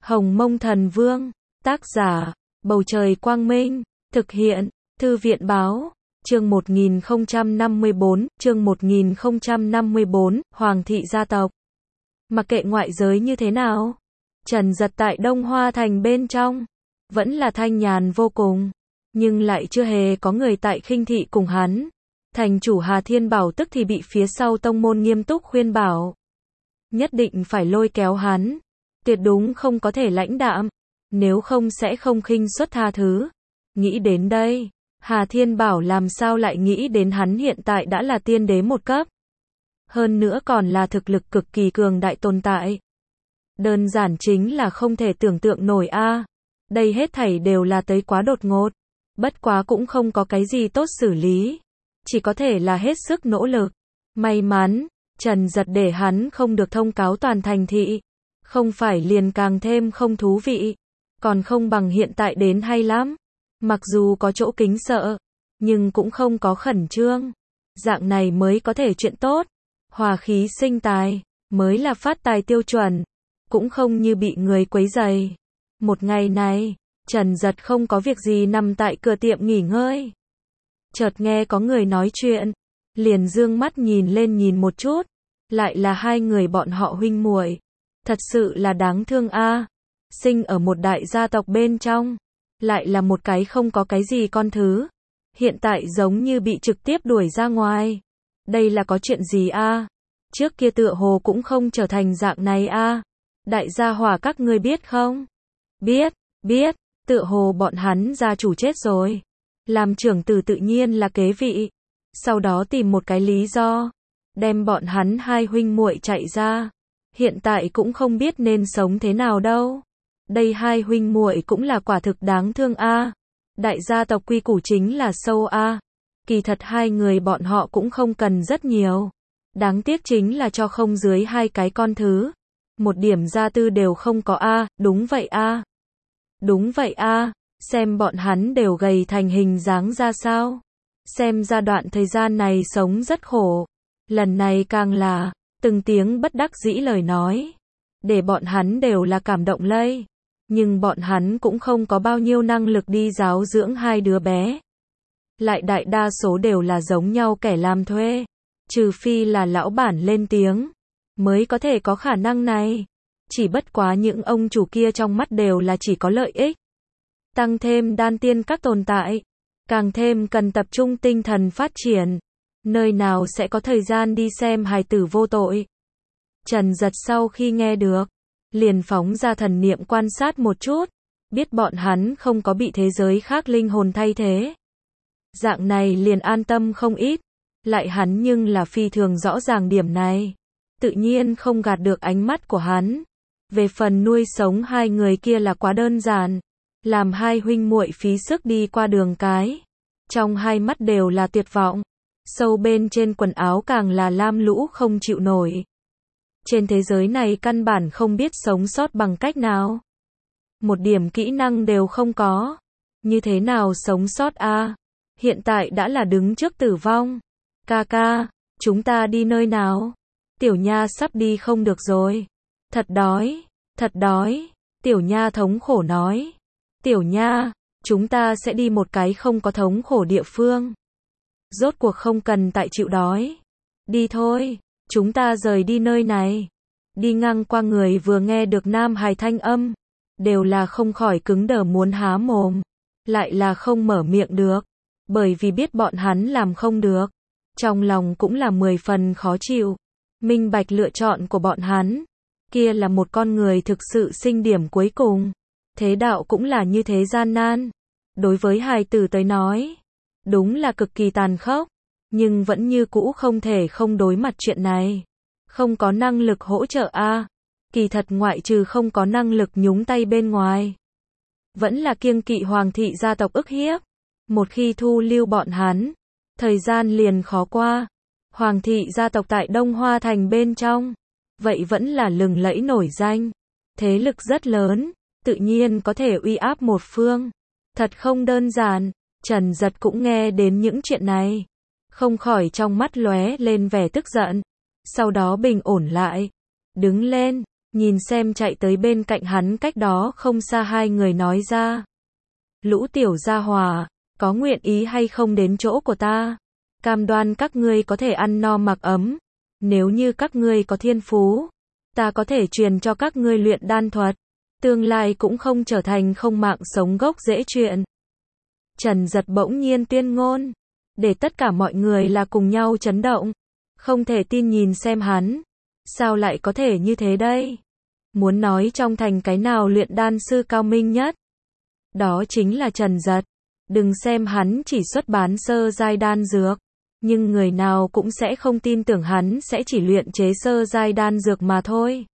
Hồng Mông Thần Vương, tác giả, Bầu Trời Quang Minh, thực hiện, Thư viện Báo, chương 1054, Hoàng thị gia tộc. Mặc kệ ngoại giới như thế nào, Trần Dật tại Đông Hoa Thành bên trong, vẫn là thanh nhàn vô cùng, nhưng lại chưa hề có người tại khinh thị cùng hắn. Thành chủ Hà Thiên Bảo tức thì bị phía sau tông môn nghiêm túc khuyên bảo. Nhất định phải lôi kéo hắn, tuyệt đúng không có thể lãnh đạm, nếu không sẽ không khinh suất tha thứ. Nghĩ đến đây, Hà Thiên Bảo làm sao lại nghĩ đến hắn hiện tại đã là tiên đế một cấp. Hơn nữa còn là thực lực cực kỳ cường đại tồn tại. Đơn giản chính là không thể tưởng tượng nổi a. Đây hết thảy đều là tới quá đột ngột. Bất quá cũng không có cái gì tốt xử lý. Chỉ có thể là hết sức nỗ lực. May mắn, Trần Dật để hắn không được thông cáo toàn thành thị. Không phải liền càng thêm không thú vị. Còn không bằng hiện tại đến hay lắm. Mặc dù có chỗ kính sợ, nhưng cũng không có khẩn trương. Dạng này mới có thể chuyện tốt. Hòa khí sinh tài, mới là phát tài tiêu chuẩn. Cũng không như bị người quấy rầy. Một ngày này, Trần Dật không có việc gì nằm tại cửa tiệm nghỉ ngơi. Chợt nghe có người nói chuyện, liền dương mắt nhìn lên nhìn một chút, lại là hai người bọn họ huynh muội. Thật sự là đáng thương a. Sinh ở một đại gia tộc bên trong, lại là một cái không có cái gì con thứ. Hiện tại giống như bị trực tiếp đuổi ra ngoài. Đây là có chuyện gì a? Trước kia tựa hồ cũng không trở thành dạng này a. Đại gia hỏa các ngươi biết không? Biết, tựa hồ bọn hắn gia chủ chết rồi. Làm trưởng tử tự nhiên là kế vị. Sau đó tìm một cái lý do, đem bọn hắn hai huynh muội chạy ra. Hiện tại cũng không biết nên sống thế nào đâu. Đây hai huynh muội cũng là quả thực đáng thương a. Đại gia tộc quy củ chính là sâu a. Kỳ thật hai người bọn họ cũng không cần rất nhiều. Đáng tiếc chính là cho không dưới hai cái con thứ. Một điểm gia tư đều không có a. Đúng vậy a. Đúng vậy a. Xem bọn hắn đều gầy thành hình dáng ra sao. Xem ra đoạn thời gian này sống rất khổ. Lần này càng là từng tiếng bất đắc dĩ lời nói, để bọn hắn đều là cảm động lây. Nhưng bọn hắn cũng không có bao nhiêu năng lực đi giáo dưỡng hai đứa bé. Lại đại đa số đều là giống nhau kẻ làm thuê. Trừ phi là lão bản lên tiếng, mới có thể có khả năng này. Chỉ bất quá những ông chủ kia trong mắt đều là chỉ có lợi ích. Tăng thêm đan tiên các tồn tại, càng thêm cần tập trung tinh thần phát triển. Nơi nào sẽ có thời gian đi xem hài tử vô tội. Trần Dật sau khi nghe được, liền phóng ra thần niệm quan sát một chút, biết bọn hắn không có bị thế giới khác linh hồn thay thế. Dạng này liền an tâm không ít, lại hắn nhưng là phi thường rõ ràng điểm này. Tự nhiên không gạt được ánh mắt của hắn. Về phần nuôi sống hai người kia là quá đơn giản, làm hai huynh muội phí sức đi qua đường cái. Trong hai mắt đều là tuyệt vọng. Sâu bên trên quần áo càng là lam lũ không chịu nổi. Trên thế giới này căn bản không biết sống sót bằng cách nào. Một điểm kỹ năng đều không có. Như thế nào sống sót a? Hiện tại đã là đứng trước tử vong. Ca, chúng ta đi nơi nào? Tiểu Nha sắp đi không được rồi. Thật đói. Tiểu Nha thống khổ nói. Tiểu Nha, chúng ta sẽ đi một cái không có thống khổ địa phương. Rốt cuộc không cần tại chịu đói. Đi thôi, chúng ta rời đi nơi này. Đi ngang qua người vừa nghe được nam hài thanh âm, đều là không khỏi cứng đờ muốn há mồm, lại là không mở miệng được, bởi vì biết bọn hắn làm không được. Trong lòng cũng là 10 phần khó chịu. Minh bạch lựa chọn của bọn hắn. Kia là một con người thực sự sinh điểm cuối cùng. Thế đạo cũng là như thế gian nan. Đối với hài tử tới nói, đúng là cực kỳ tàn khốc, nhưng vẫn như cũ không thể không đối mặt chuyện này. Không có năng lực hỗ trợ a. Kỳ thật ngoại trừ không có năng lực nhúng tay bên ngoài, vẫn là kiêng kỵ Hoàng thị gia tộc ức hiếp. Một khi thu lưu bọn hắn, thời gian liền khó qua. Hoàng thị gia tộc tại Đông Hoa Thành bên trong, vậy vẫn là lừng lẫy nổi danh. Thế lực rất lớn, tự nhiên có thể uy áp một phương. Thật không đơn giản. Trần Dật cũng nghe đến những chuyện này, không khỏi trong mắt lóe lên vẻ tức giận, sau đó bình ổn lại, đứng lên, Nhìn xem chạy tới bên cạnh hắn cách đó không xa hai người nói ra. Lũ tiểu gia hỏa, có nguyện ý hay không đến chỗ của ta? Cam đoan các ngươi có thể ăn no mặc ấm. Nếu như các ngươi có thiên phú, ta có thể truyền cho các ngươi luyện đan thuật. Tương lai cũng không trở thành không mạng sống gốc rễ chuyện. Trần Giật bỗng nhiên tuyên ngôn, để tất cả mọi người là cùng nhau chấn động. Không thể tin nhìn xem hắn. Sao lại có thể như thế đây? Muốn nói trong thành cái nào luyện đan sư cao minh nhất? Đó chính là Trần Giật. Đừng xem hắn chỉ xuất bán sơ giai đan dược, nhưng người nào cũng sẽ không tin tưởng hắn sẽ chỉ luyện chế sơ giai đan dược mà thôi.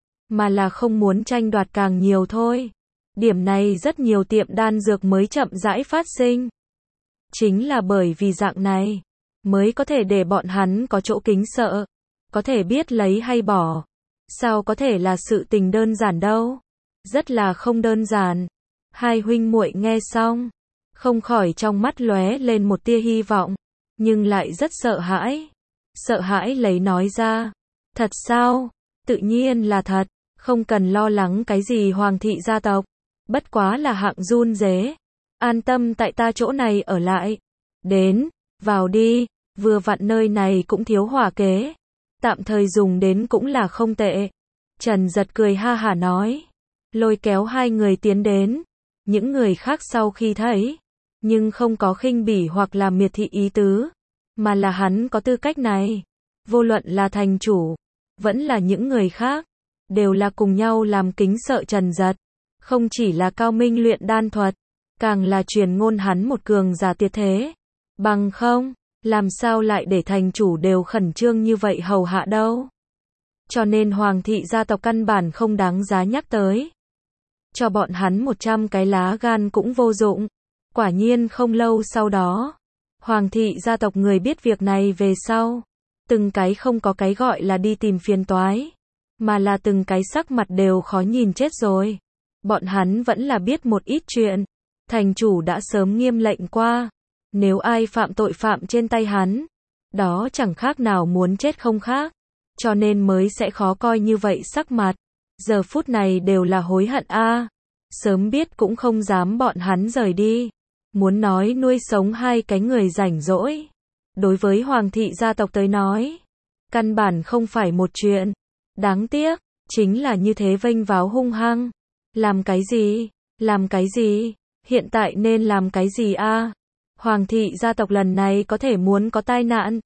Mà là không muốn tranh đoạt càng nhiều thôi. Điểm này rất nhiều tiệm đan dược mới chậm rãi phát sinh. Chính là bởi vì dạng này, mới có thể để bọn hắn có chỗ kính sợ, có thể biết lấy hay bỏ. Sao có thể là sự tình đơn giản đâu? Rất là không đơn giản. Hai huynh muội nghe xong, không khỏi trong mắt lóe lên một tia hy vọng, nhưng lại rất sợ hãi. Sợ hãi lấy nói ra. Thật sao? Tự nhiên là thật, không cần lo lắng cái gì hoàng thị gia tộc. Bất quá là hạng run rế. An tâm tại ta chỗ này ở lại. Đến, vào đi, vừa vặn nơi này cũng thiếu hỏa kế. Tạm thời dùng đến cũng là không tệ. Trần Giật cười ha hả nói. Lôi kéo hai người tiến đến. Những người khác sau khi thấy, nhưng không có khinh bỉ hoặc là miệt thị ý tứ, mà là hắn có tư cách này. Vô luận là thành chủ, vẫn là những người khác, đều là cùng nhau làm kính sợ Trần Giật. Không chỉ là cao minh luyện đan thuật, càng là truyền ngôn hắn một cường giả tuyệt thế. Bằng không, làm sao lại để thành chủ đều khẩn trương như vậy hầu hạ đâu. Cho nên hoàng thị gia tộc căn bản không đáng giá nhắc tới. Cho bọn hắn 100 cái lá gan cũng vô dụng. Quả nhiên không lâu sau đó, hoàng thị gia tộc người biết việc này về sau, từng cái không có cái gọi là đi tìm phiền toái, mà là từng cái sắc mặt đều khó nhìn chết rồi. Bọn hắn vẫn là biết một ít chuyện, thành chủ đã sớm nghiêm lệnh qua, nếu ai phạm tội phạm trên tay hắn, đó chẳng khác nào muốn chết không khác, cho nên mới sẽ khó coi như vậy sắc mặt. Giờ phút này đều là hối hận a. Sớm biết cũng không dám bọn hắn rời đi. Muốn nói nuôi sống hai cái người rảnh rỗi, đối với hoàng thị gia tộc tới nói, căn bản không phải một chuyện. Đáng tiếc, chính là như thế vênh váo hung hăng. Làm cái gì? Làm cái gì? Hiện tại nên làm cái gì a? Hoàng thị gia tộc lần này có thể muốn có tai nạn.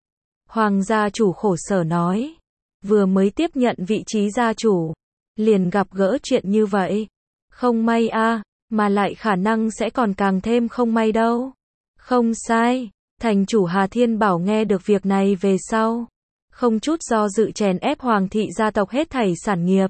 Hoàng gia chủ khổ sở nói. Vừa mới tiếp nhận vị trí gia chủ, liền gặp gỡ chuyện như vậy. Không may a, mà lại khả năng sẽ còn càng thêm không may đâu. Không sai, thành chủ Hà Thiên Bảo nghe được việc này về sau, không chút do dự chèn ép hoàng thị gia tộc hết thảy sản nghiệp.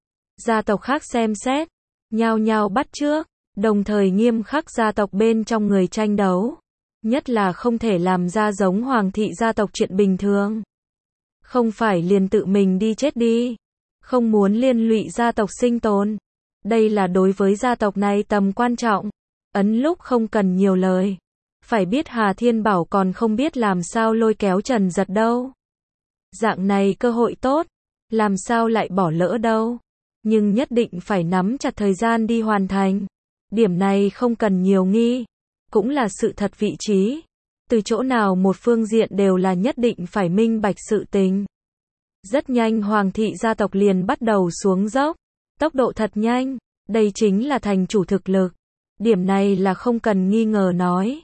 Gia tộc khác xem xét, nhao nhao bắt chước, đồng thời nghiêm khắc gia tộc bên trong người tranh đấu. Nhất là không thể làm ra giống hoàng thị gia tộc chuyện bình thường. Không phải liền tự mình đi chết đi. Không muốn liên lụy gia tộc sinh tồn. Đây là đối với gia tộc này tầm quan trọng. Ấn lúc không cần nhiều lời. Phải biết Hà Thiên Bảo còn không biết làm sao lôi kéo Trần Giật đâu. Dạng này cơ hội tốt, làm sao lại bỏ lỡ đâu. Nhưng nhất định phải nắm chặt thời gian đi hoàn thành. Điểm này không cần nhiều nghi. Cũng là sự thật vị trí. Từ chỗ nào một phương diện đều là nhất định phải minh bạch sự tình. Rất nhanh hoàng thị gia tộc liền bắt đầu xuống dốc. Tốc độ thật nhanh. Đây chính là thành chủ thực lực. Điểm này là không cần nghi ngờ nói.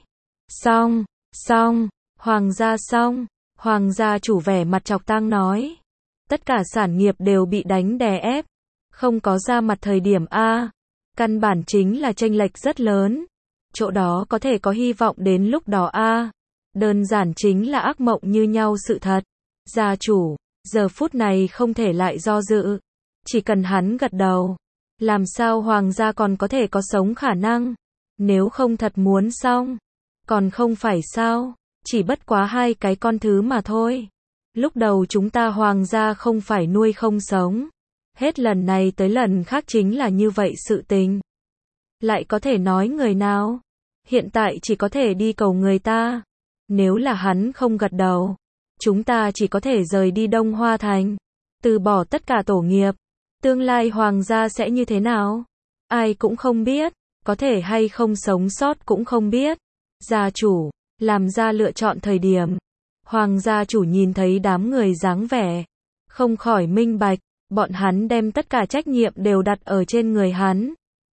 Xong, hoàng gia xong. Hoàng gia chủ vẻ mặt chọc tang nói. Tất cả sản nghiệp đều bị đánh đè ép. Không có ra mặt thời điểm A. Căn bản chính là chênh lệch rất lớn. Chỗ đó có thể có hy vọng đến lúc đó A. Đơn giản chính là ác mộng như nhau sự thật. Gia chủ, giờ phút này không thể lại do dự. Chỉ cần hắn gật đầu. Làm sao hoàng gia còn có thể có sống khả năng. Nếu không thật muốn xong. Còn không phải sao. Chỉ bất quá hai cái con thứ mà thôi. Lúc đầu chúng ta hoàng gia không phải nuôi không sống. Hết lần này tới lần khác chính là như vậy sự tình. Lại có thể nói người nào. Hiện tại chỉ có thể đi cầu người ta. Nếu là hắn không gật đầu, chúng ta chỉ có thể rời đi Đông Hoa Thành. Từ bỏ tất cả tổ nghiệp. Tương lai hoàng gia sẽ như thế nào? Ai cũng không biết, có thể hay không sống sót cũng không biết. Gia chủ, làm ra lựa chọn thời điểm. Hoàng gia chủ nhìn thấy đám người dáng vẻ, không khỏi minh bạch, bọn hắn đem tất cả trách nhiệm đều đặt ở trên người hắn.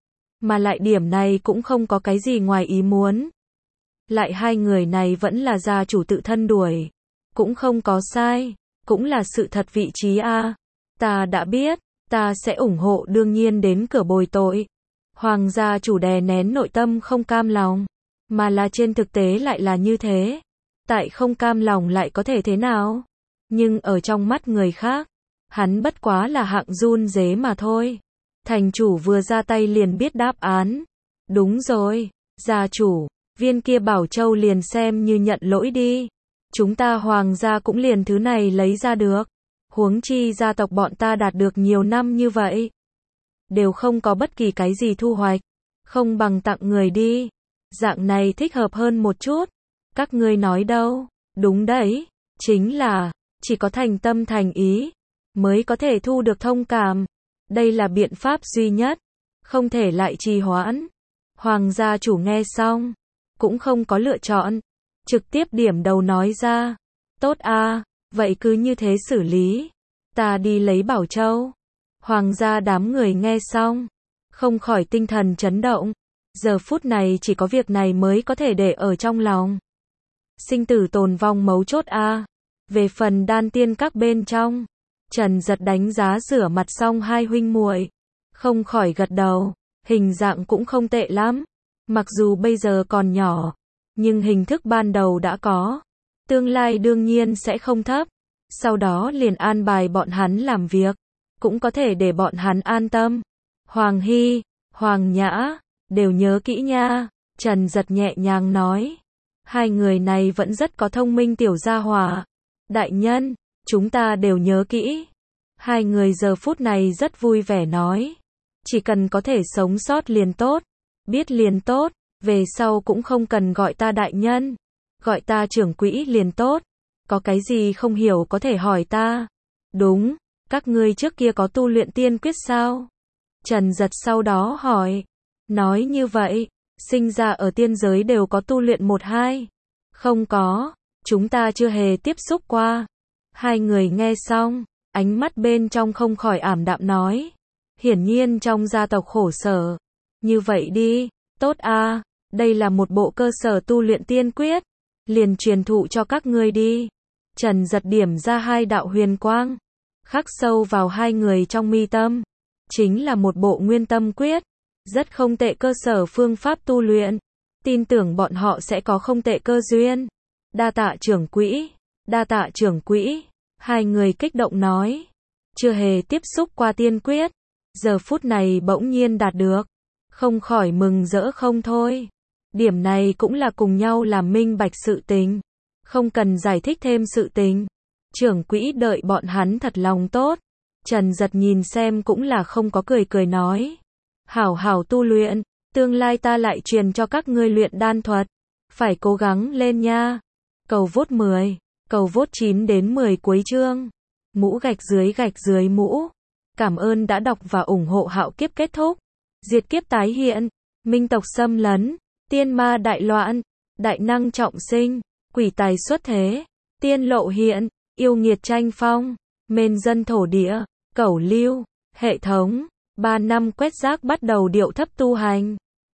Mà lại điểm này cũng không có cái gì ngoài ý muốn. Lại hai người này vẫn là gia chủ tự thân đuổi. Cũng không có sai, cũng là sự thật vị trí a. Ta đã biết, ta sẽ ủng hộ đương nhiên đến cửa bồi tội. Hoàng gia chủ đè nén nội tâm không cam lòng, mà là trên thực tế lại là như thế. Tại không cam lòng lại có thể thế nào? Nhưng ở trong mắt người khác, hắn bất quá là hạng run rế mà thôi. Thành chủ vừa ra tay liền biết đáp án. Đúng rồi, gia chủ, viên kia Bảo Châu liền xem như nhận lỗi đi. Chúng ta hoàng gia cũng liền thứ này lấy ra được. Huống chi gia tộc bọn ta đạt được nhiều năm như vậy, đều không có bất kỳ cái gì thu hoạch. Không bằng tặng người đi. Dạng này thích hợp hơn một chút. Các ngươi nói đâu? Đúng đấy, chính là, chỉ có thành tâm thành ý, mới có thể thu được thông cảm. Đây là biện pháp duy nhất, không thể lại trì hoãn. Hoàng gia chủ nghe xong, cũng không có lựa chọn, trực tiếp điểm đầu nói ra. Tốt a, vậy cứ như thế xử lý. Ta đi lấy Bảo Châu. Hoàng gia đám người nghe xong, không khỏi tinh thần chấn động. Giờ phút này chỉ có việc này mới có thể để ở trong lòng. Sinh tử tồn vong mấu chốt a. Về phần đan tiên các bên trong, Trần Giật đánh giá rửa mặt xong hai huynh muội, không khỏi gật đầu, hình dạng cũng không tệ lắm. Mặc dù bây giờ còn nhỏ, nhưng hình thức ban đầu đã có, tương lai đương nhiên sẽ không thấp. Sau đó liền an bài bọn hắn làm việc, cũng có thể để bọn hắn an tâm. Hoàng Hy, Hoàng Nhã, đều nhớ kỹ nha, Trần Giật nhẹ nhàng nói. Hai người này vẫn rất có thông minh tiểu gia hỏa. Đại nhân, chúng ta đều nhớ kỹ. Hai người giờ phút này rất vui vẻ nói. Chỉ cần có thể sống sót liền tốt. Biết liền tốt, về sau cũng không cần gọi ta đại nhân. Gọi ta trưởng quỹ liền tốt. Có cái gì không hiểu có thể hỏi ta. Đúng, các ngươi trước kia có tu luyện tiên quyết sao? Trần Giật sau đó hỏi. Nói như vậy, sinh ra ở tiên giới đều có tu luyện 1-2. Không có, chúng ta chưa hề tiếp xúc qua. Hai người nghe xong, ánh mắt bên trong không khỏi ảm đạm nói. Hiển nhiên trong gia tộc khổ sở. Như vậy đi, tốt a, đây là một bộ cơ sở tu luyện tiên quyết. Liền truyền thụ cho các ngươi đi. Trần Giật điểm ra hai đạo huyền quang, khắc sâu vào hai người trong mi tâm. Chính là một bộ nguyên tâm quyết. Rất không tệ cơ sở phương pháp tu luyện. Tin tưởng bọn họ sẽ có không tệ cơ duyên. Đa tạ trưởng quỹ, đa tạ trưởng quỹ. Hai người kích động nói. Chưa hề tiếp xúc qua tiên quyết, giờ phút này bỗng nhiên đạt được, không khỏi mừng rỡ không thôi. Điểm này cũng là cùng nhau làm minh bạch sự tình, không cần giải thích thêm sự tình. Trưởng quỹ đợi bọn hắn thật lòng tốt. Trần Giật nhìn xem cũng là không có cười cười nói. Hảo hảo tu luyện, tương lai ta lại truyền cho các ngươi luyện đan thuật. Phải cố gắng lên nha. Cầu vote 10, cầu vote 9 đến 10 cuối chương. Mũ gạch dưới mũ. Cảm ơn đã đọc và ủng hộ Hạo Kiếp kết thúc. Diệt kiếp tái hiện, minh tộc xâm lấn, tiên ma đại loạn, đại năng trọng sinh, quỷ tài xuất thế, tiên lộ hiện, yêu nghiệt tranh phong, mên dân thổ địa, cẩu lưu, hệ thống. 3 năm quét rác bắt đầu điệu thấp tu hành.